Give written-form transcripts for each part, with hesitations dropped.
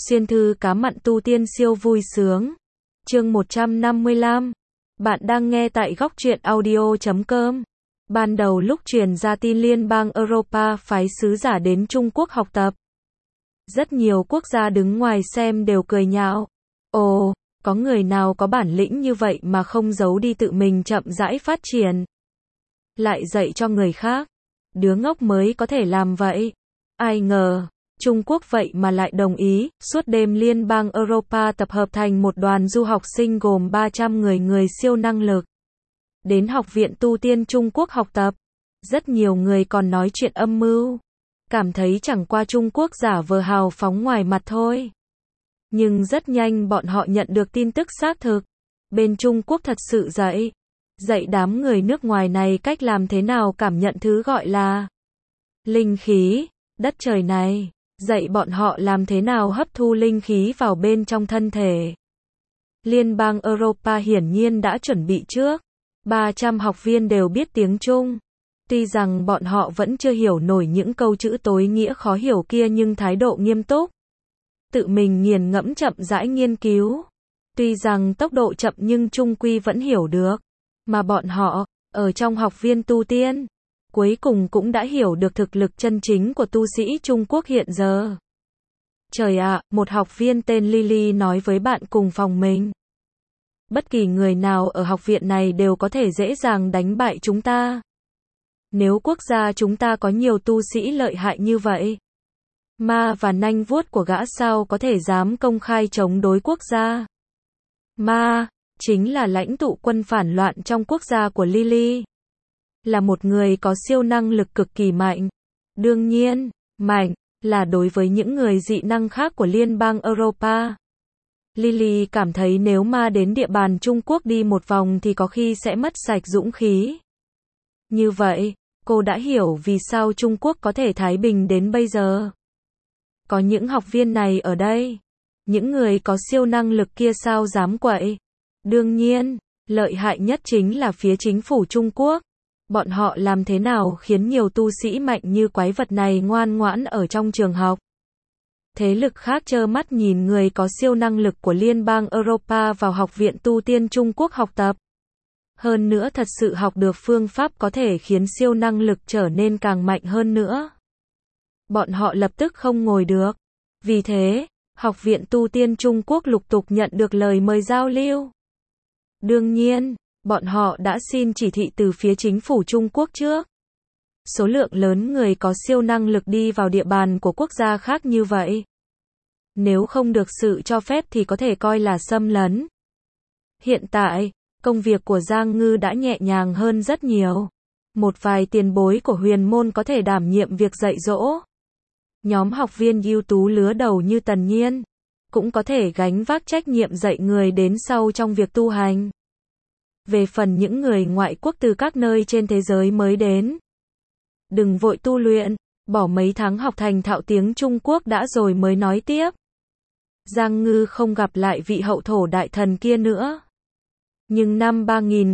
Xuyên thư cá mặn tu tiên siêu vui sướng. Chương 155. Bạn đang nghe tại góc truyện audio.com. Ban đầu lúc truyền ra tin Liên bang Europa phái sứ giả đến Trung Quốc học tập, rất nhiều quốc gia đứng ngoài xem đều cười nhạo. Ồ, có người nào có bản lĩnh như vậy mà không giấu đi tự mình chậm rãi phát triển, lại dạy cho người khác. Đứa ngốc mới có thể làm vậy. Ai ngờ Trung Quốc vậy mà lại đồng ý, suốt đêm Liên bang Europa tập hợp thành một đoàn du học sinh gồm 300 người siêu năng lực, đến Học viện Tu tiên Trung Quốc học tập. Rất nhiều người còn nói chuyện âm mưu, cảm thấy chẳng qua Trung Quốc giả vờ hào phóng ngoài mặt thôi. Nhưng rất nhanh bọn họ nhận được tin tức xác thực. Bên Trung Quốc thật sự dạy đám người nước ngoài này cách làm thế nào cảm nhận thứ gọi là linh khí, đất trời này. Dạy bọn họ làm thế nào hấp thu linh khí vào bên trong thân thể. Liên bang Europa hiển nhiên đã chuẩn bị trước. 300 học viên đều biết tiếng Trung. Tuy rằng bọn họ vẫn chưa hiểu nổi những câu chữ tối nghĩa khó hiểu kia nhưng thái độ nghiêm túc, tự mình nghiền ngẫm chậm rãi nghiên cứu. Tuy rằng tốc độ chậm nhưng chung quy vẫn hiểu được. Mà bọn họ, ở trong học viên tu tiên, cuối cùng cũng đã hiểu được thực lực chân chính của tu sĩ Trung Quốc hiện giờ. Trời ạ, một học viên tên Lily nói với bạn cùng phòng mình. Bất kỳ người nào ở học viện này đều có thể dễ dàng đánh bại chúng ta. Nếu quốc gia chúng ta có nhiều tu sĩ lợi hại như vậy, Ma và nanh vuốt của gã sao có thể dám công khai chống đối quốc gia. Ma chính là lãnh tụ quân phản loạn trong quốc gia của Lily, là một người có siêu năng lực cực kỳ mạnh. Đương nhiên, mạnh là đối với những người dị năng khác của Liên bang Europa. Lily cảm thấy nếu Ma đến địa bàn Trung Quốc đi một vòng thì có khi sẽ mất sạch dũng khí. Như vậy, cô đã hiểu vì sao Trung Quốc có thể thái bình đến bây giờ. Có những học viên này ở đây, những người có siêu năng lực kia sao dám quậy. Đương nhiên, lợi hại nhất chính là phía chính phủ Trung Quốc. Bọn họ làm thế nào khiến nhiều tu sĩ mạnh như quái vật này ngoan ngoãn ở trong trường học. Thế lực khác trơ mắt nhìn người có siêu năng lực của Liên bang Europa vào Học viện Tu tiên Trung Quốc học tập. Hơn nữa thật sự học được phương pháp có thể khiến siêu năng lực trở nên càng mạnh hơn nữa. Bọn họ lập tức không ngồi được. Vì thế, Học viện Tu tiên Trung Quốc lục tục nhận được lời mời giao lưu. Đương nhiên, bọn họ đã xin chỉ thị từ phía chính phủ Trung Quốc trước. Số lượng lớn người có siêu năng lực đi vào địa bàn của quốc gia khác như vậy, nếu không được sự cho phép thì có thể coi là xâm lấn. Hiện tại, công việc của Giang Ngư đã nhẹ nhàng hơn rất nhiều. Một vài tiền bối của huyền môn có thể đảm nhiệm việc dạy dỗ. Nhóm học viên ưu tú lứa đầu như Tần Nhiên cũng có thể gánh vác trách nhiệm dạy người đến sau trong việc tu hành. Về phần những người ngoại quốc từ các nơi trên thế giới mới đến, đừng vội tu luyện, bỏ mấy tháng học thành thạo tiếng Trung Quốc đã rồi mới nói tiếp. Giang Ngư không gặp lại vị hậu thổ đại thần kia nữa. Nhưng năm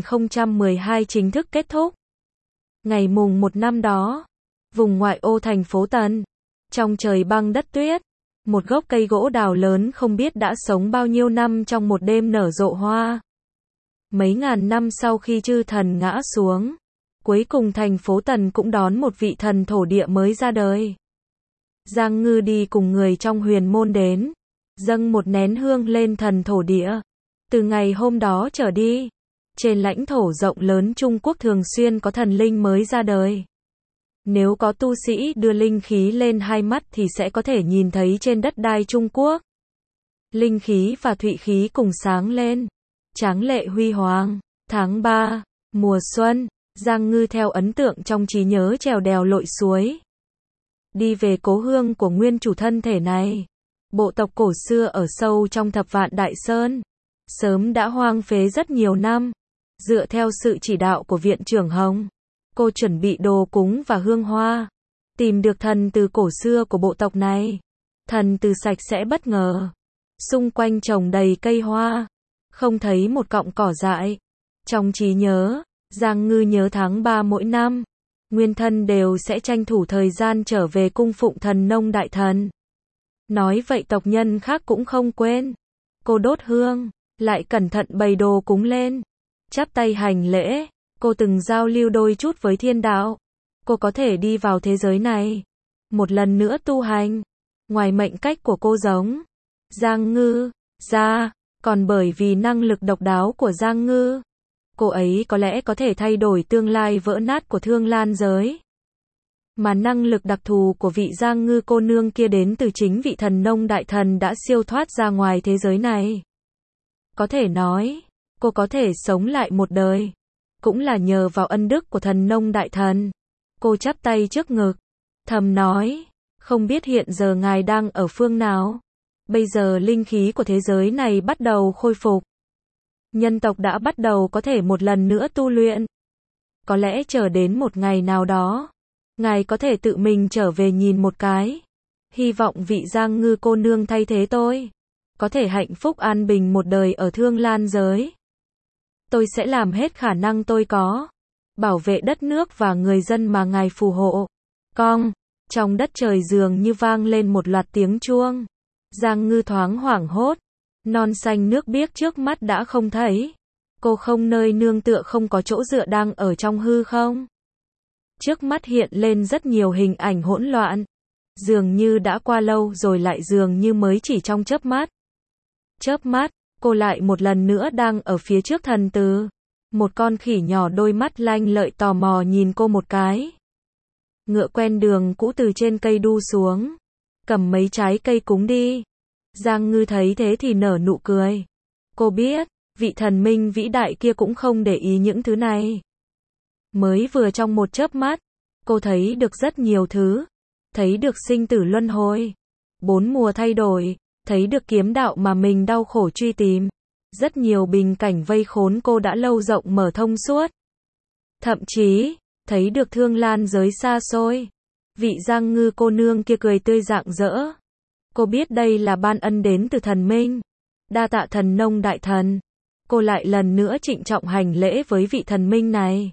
3012 chính thức kết thúc. Ngày mùng 1 năm đó, vùng ngoại ô thành phố Tần, trong trời băng đất tuyết, một gốc cây gỗ đào lớn không biết đã sống bao nhiêu năm trong một đêm nở rộ hoa. Mấy ngàn năm sau khi chư thần ngã xuống, cuối cùng thành phố Tần cũng đón một vị thần thổ địa mới ra đời. Giang Ngư đi cùng người trong huyền môn đến, dâng một nén hương lên thần thổ địa. Từ ngày hôm đó trở đi, trên lãnh thổ rộng lớn Trung Quốc thường xuyên có thần linh mới ra đời. Nếu có tu sĩ đưa linh khí lên hai mắt thì sẽ có thể nhìn thấy trên đất đai Trung Quốc, linh khí và thụy khí cùng sáng lên, tráng lệ huy hoàng. Tháng 3, mùa xuân, Giang Ngư theo ấn tượng trong trí nhớ trèo đèo lội suối, đi về cố hương của nguyên chủ thân thể này. Bộ tộc cổ xưa ở sâu trong Thập Vạn Đại Sơn, sớm đã hoang phế rất nhiều năm. Dựa theo sự chỉ đạo của viện trưởng Hồng, cô chuẩn bị đồ cúng và hương hoa, tìm được thần từ cổ xưa của bộ tộc này. Thần từ sạch sẽ bất ngờ, xung quanh trồng đầy cây hoa, không thấy một cọng cỏ dại. Trong trí nhớ, Giang Ngư nhớ tháng 3 mỗi năm, nguyên thân đều sẽ tranh thủ thời gian trở về cung phụng thần nông đại thần. Nói vậy tộc nhân khác cũng không quên. Cô đốt hương, lại cẩn thận bày đồ cúng lên. Chắp tay hành lễ, cô từng giao lưu đôi chút với thiên đạo. Cô có thể đi vào thế giới này. Một lần nữa tu hành. Ngoài mệnh cách của cô giống Giang Ngư ra, còn bởi vì năng lực độc đáo của Giang Ngư, cô ấy có lẽ có thể thay đổi tương lai vỡ nát của Thương Lan giới. Mà năng lực đặc thù của vị Giang Ngư cô nương kia đến từ chính vị thần nông đại thần đã siêu thoát ra ngoài thế giới này. Có thể nói, cô có thể sống lại một đời, cũng là nhờ vào ân đức của thần nông đại thần. Cô chắp tay trước ngực, thầm nói, không biết hiện giờ ngài đang ở phương nào. Bây giờ linh khí của thế giới này bắt đầu khôi phục. Nhân tộc đã bắt đầu có thể một lần nữa tu luyện. Có lẽ chờ đến một ngày nào đó, ngài có thể tự mình trở về nhìn một cái. Hy vọng vị Giang Ngư cô nương thay thế tôi, có thể hạnh phúc an bình một đời ở Thương Lan giới. Tôi sẽ làm hết khả năng tôi có, bảo vệ đất nước và người dân mà ngài phù hộ. Cong, trong đất trời dường như vang lên một loạt tiếng chuông. Giang Ngư thoáng hoảng hốt, non xanh nước biếc trước mắt đã không thấy. Cô không nơi nương tựa, không có chỗ dựa, đang ở trong hư không. Trước mắt hiện lên rất nhiều hình ảnh hỗn loạn, dường như đã qua lâu rồi, lại dường như mới chỉ trong chớp mắt. Chớp mắt, cô lại một lần nữa đang ở phía trước thần tử. Một con khỉ nhỏ đôi mắt lanh lợi tò mò nhìn cô một cái. Ngựa quen đường cũ từ trên cây đu xuống, cầm mấy trái cây cúng đi. Giang Ngư thấy thế thì nở nụ cười. Cô biết, vị thần minh vĩ đại kia cũng không để ý những thứ này. Mới vừa trong một chớp mắt, cô thấy được rất nhiều thứ. Thấy được sinh tử luân hồi, 4 mùa thay đổi, thấy được kiếm đạo mà mình đau khổ truy tìm. Rất nhiều bình cảnh vây khốn cô đã lâu rộng mở thông suốt. Thậm chí, thấy được Thương Lan giới xa xôi. Vị Giang Ngư cô nương kia cười tươi rạng rỡ. Cô biết đây là ban ân đến từ thần minh. Đa tạ thần nông đại thần. Cô lại lần nữa trịnh trọng hành lễ với vị thần minh này.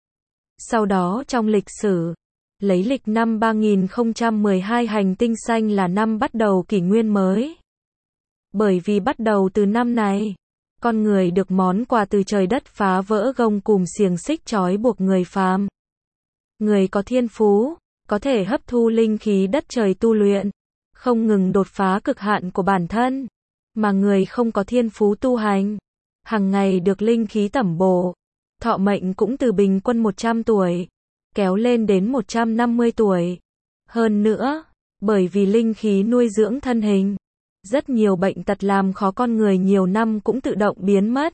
Sau đó trong lịch sử, lấy lịch năm 3012 hành tinh xanh là năm bắt đầu kỷ nguyên mới. Bởi vì bắt đầu từ năm này, con người được món quà từ trời đất phá vỡ gông cùm xiềng xích trói buộc người phàm. Người có thiên phú, có thể hấp thu linh khí đất trời tu luyện, không ngừng đột phá cực hạn của bản thân. Mà người không có thiên phú tu hành, hàng ngày được linh khí tẩm bổ, thọ mệnh cũng từ bình quân 100 tuổi, kéo lên đến 150 tuổi. Hơn nữa, bởi vì linh khí nuôi dưỡng thân hình, rất nhiều bệnh tật làm khó con người nhiều năm cũng tự động biến mất.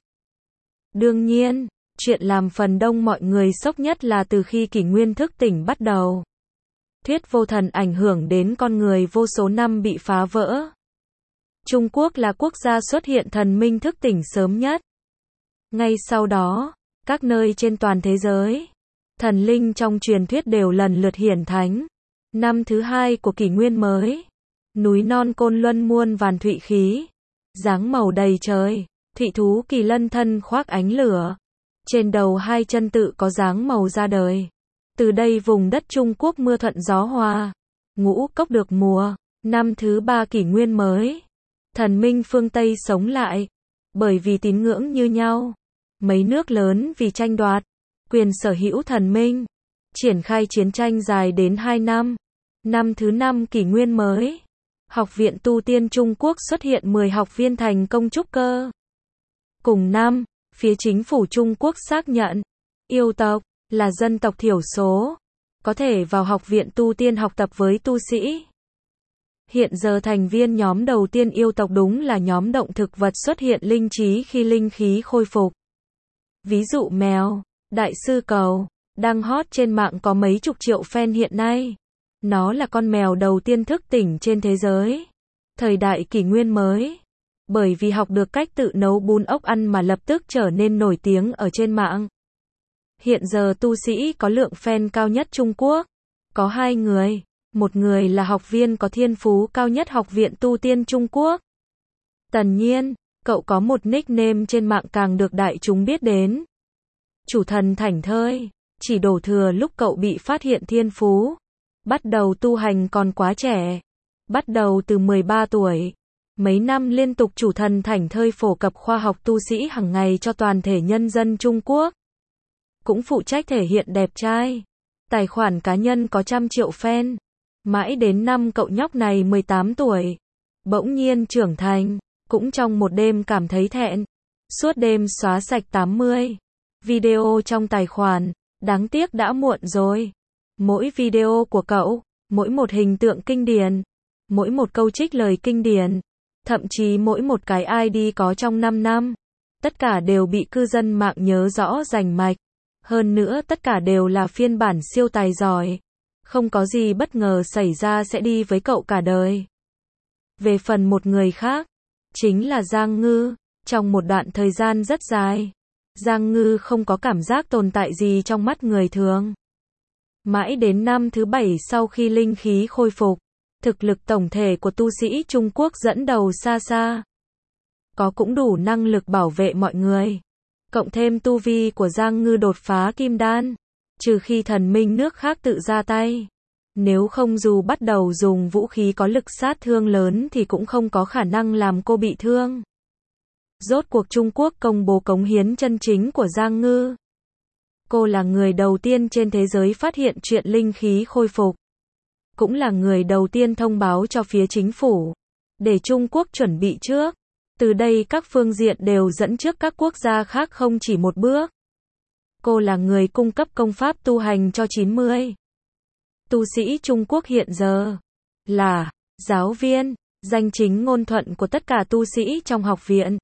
Đương nhiên, chuyện làm phần đông mọi người sốc nhất là từ khi kỷ nguyên thức tỉnh bắt đầu. Thuyết vô thần ảnh hưởng đến con người vô số năm bị phá vỡ. Trung Quốc là quốc gia xuất hiện thần minh thức tỉnh sớm nhất. Ngay sau đó, các nơi trên toàn thế giới, thần linh trong truyền thuyết đều lần lượt hiển thánh. Năm thứ 2 của kỷ nguyên mới, núi non Côn Luân muôn vàn thụy khí, dáng màu đầy trời, thụy thú kỳ lân thân khoác ánh lửa, trên đầu 2 chân tự có dáng màu ra đời. Từ đây vùng đất Trung Quốc mưa thuận gió hòa, ngũ cốc được mùa. Năm thứ 3 kỷ nguyên mới, thần minh phương Tây sống lại, bởi vì tín ngưỡng như nhau. Mấy nước lớn vì tranh đoạt quyền sở hữu thần minh, triển khai chiến tranh dài đến 2 năm. Năm thứ 5 kỷ nguyên mới, Học viện Tu tiên Trung Quốc xuất hiện 10 học viên thành công trúc cơ. Cùng năm, phía chính phủ Trung Quốc xác nhận, yêu tộc là dân tộc thiểu số, có thể vào học viện tu tiên học tập với tu sĩ. Hiện giờ thành viên nhóm đầu tiên yêu tộc đúng là nhóm động thực vật xuất hiện linh trí khi linh khí khôi phục. Ví dụ mèo, đại sư cầu, đang hot trên mạng có mấy chục triệu fan hiện nay. Nó là con mèo đầu tiên thức tỉnh trên thế giới. Thời đại kỷ nguyên mới, bởi vì học được cách tự nấu bún ốc ăn mà lập tức trở nên nổi tiếng ở trên mạng. Hiện giờ tu sĩ có lượng fan cao nhất Trung Quốc, có 2 người. Một người là học viên có thiên phú cao nhất Học viện Tu tiên Trung Quốc, Tần Nhiên. Cậu có một nickname trên mạng càng được đại chúng biết đến. Chủ thần thảnh thơi, chỉ đổ thừa lúc cậu bị phát hiện thiên phú. Bắt đầu tu hành còn quá trẻ. Bắt đầu từ 13 tuổi, mấy năm liên tục chủ thần thảnh thơi phổ cập khoa học tu sĩ hàng ngày cho toàn thể nhân dân Trung Quốc. Cũng phụ trách thể hiện đẹp trai. Tài khoản cá nhân có trăm triệu fan. Mãi đến năm cậu nhóc này 18 tuổi, bỗng nhiên trưởng thành, cũng trong một đêm cảm thấy thẹn. Suốt đêm xóa sạch 80 video trong tài khoản, đáng tiếc đã muộn rồi. Mỗi video của cậu, mỗi một hình tượng kinh điển, mỗi một câu trích lời kinh điển, thậm chí mỗi một cái ID có trong 5 năm, tất cả đều bị cư dân mạng nhớ rõ rành mạch. Hơn nữa tất cả đều là phiên bản siêu tài giỏi. Không có gì bất ngờ xảy ra sẽ đi với cậu cả đời. Về phần một người khác, chính là Giang Ngư. Trong một đoạn thời gian rất dài, Giang Ngư không có cảm giác tồn tại gì trong mắt người thường. Mãi đến năm thứ 7 sau khi linh khí khôi phục, thực lực tổng thể của tu sĩ Trung Quốc dẫn đầu xa xa. Có cũng đủ năng lực bảo vệ mọi người. Cộng thêm tu vi của Giang Ngư đột phá kim đan, trừ khi thần minh nước khác tự ra tay. Nếu không dù bắt đầu dùng vũ khí có lực sát thương lớn thì cũng không có khả năng làm cô bị thương. Rốt cuộc Trung Quốc công bố cống hiến chân chính của Giang Ngư. Cô là người đầu tiên trên thế giới phát hiện chuyện linh khí khôi phục. Cũng là người đầu tiên thông báo cho phía chính phủ, để Trung Quốc chuẩn bị trước. Từ đây các phương diện đều dẫn trước các quốc gia khác không chỉ một bước. Cô là người cung cấp công pháp tu hành cho 90 tu sĩ Trung Quốc hiện giờ. Là giáo viên, danh chính ngôn thuận của tất cả tu sĩ trong học viện.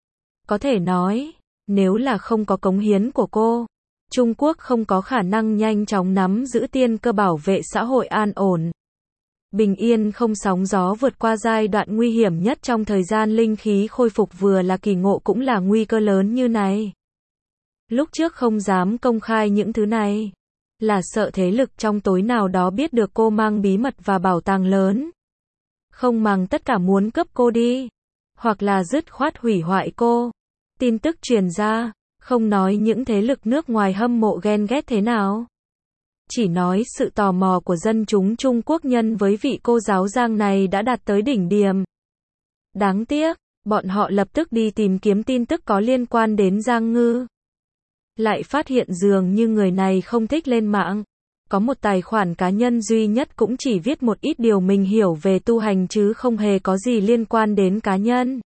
Có thể nói, nếu là không có cống hiến của cô, Trung Quốc không có khả năng nhanh chóng nắm giữ tiên cơ bảo vệ xã hội an ổn. Bình yên không sóng gió vượt qua giai đoạn nguy hiểm nhất trong thời gian linh khí khôi phục vừa là kỳ ngộ cũng là nguy cơ lớn như này. Lúc trước không dám công khai những thứ này, là sợ thế lực trong tối nào đó biết được cô mang bí mật và bảo tàng lớn. Không màng tất cả muốn cướp cô đi, hoặc là dứt khoát hủy hoại cô. Tin tức truyền ra, không nói những thế lực nước ngoài hâm mộ ghen ghét thế nào. Chỉ nói sự tò mò của dân chúng Trung Quốc nhân với vị cô giáo Giang này đã đạt tới đỉnh điểm. Đáng tiếc, bọn họ lập tức đi tìm kiếm tin tức có liên quan đến Giang Ngư. Lại phát hiện dường như người này không thích lên mạng. Có một tài khoản cá nhân duy nhất cũng chỉ viết một ít điều mình hiểu về tu hành chứ không hề có gì liên quan đến cá nhân.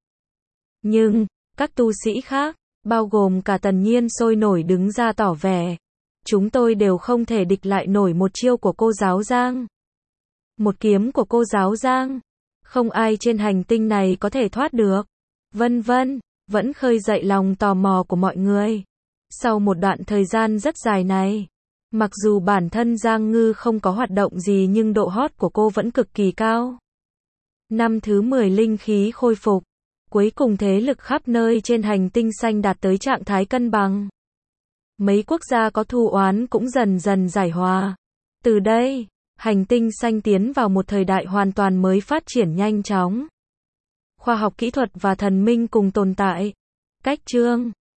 Nhưng, các tu sĩ khác, bao gồm cả Tần Nhiên sôi nổi đứng ra tỏ vẻ. Chúng tôi đều không thể địch lại nổi một chiêu của cô giáo Giang. Một kiếm của cô giáo Giang. Không ai trên hành tinh này có thể thoát được. Vân vân, vẫn khơi dậy lòng tò mò của mọi người. Sau một đoạn thời gian rất dài này, mặc dù bản thân Giang Ngư không có hoạt động gì nhưng độ hot của cô vẫn cực kỳ cao. Năm thứ 10 linh khí khôi phục. Cuối cùng thế lực khắp nơi trên hành tinh xanh đạt tới trạng thái cân bằng. Mấy quốc gia có thù oán cũng dần dần giải hòa. Từ đây, hành tinh xanh tiến vào một thời đại hoàn toàn mới phát triển nhanh chóng. Khoa học kỹ thuật và thần minh cùng tồn tại. Cách chương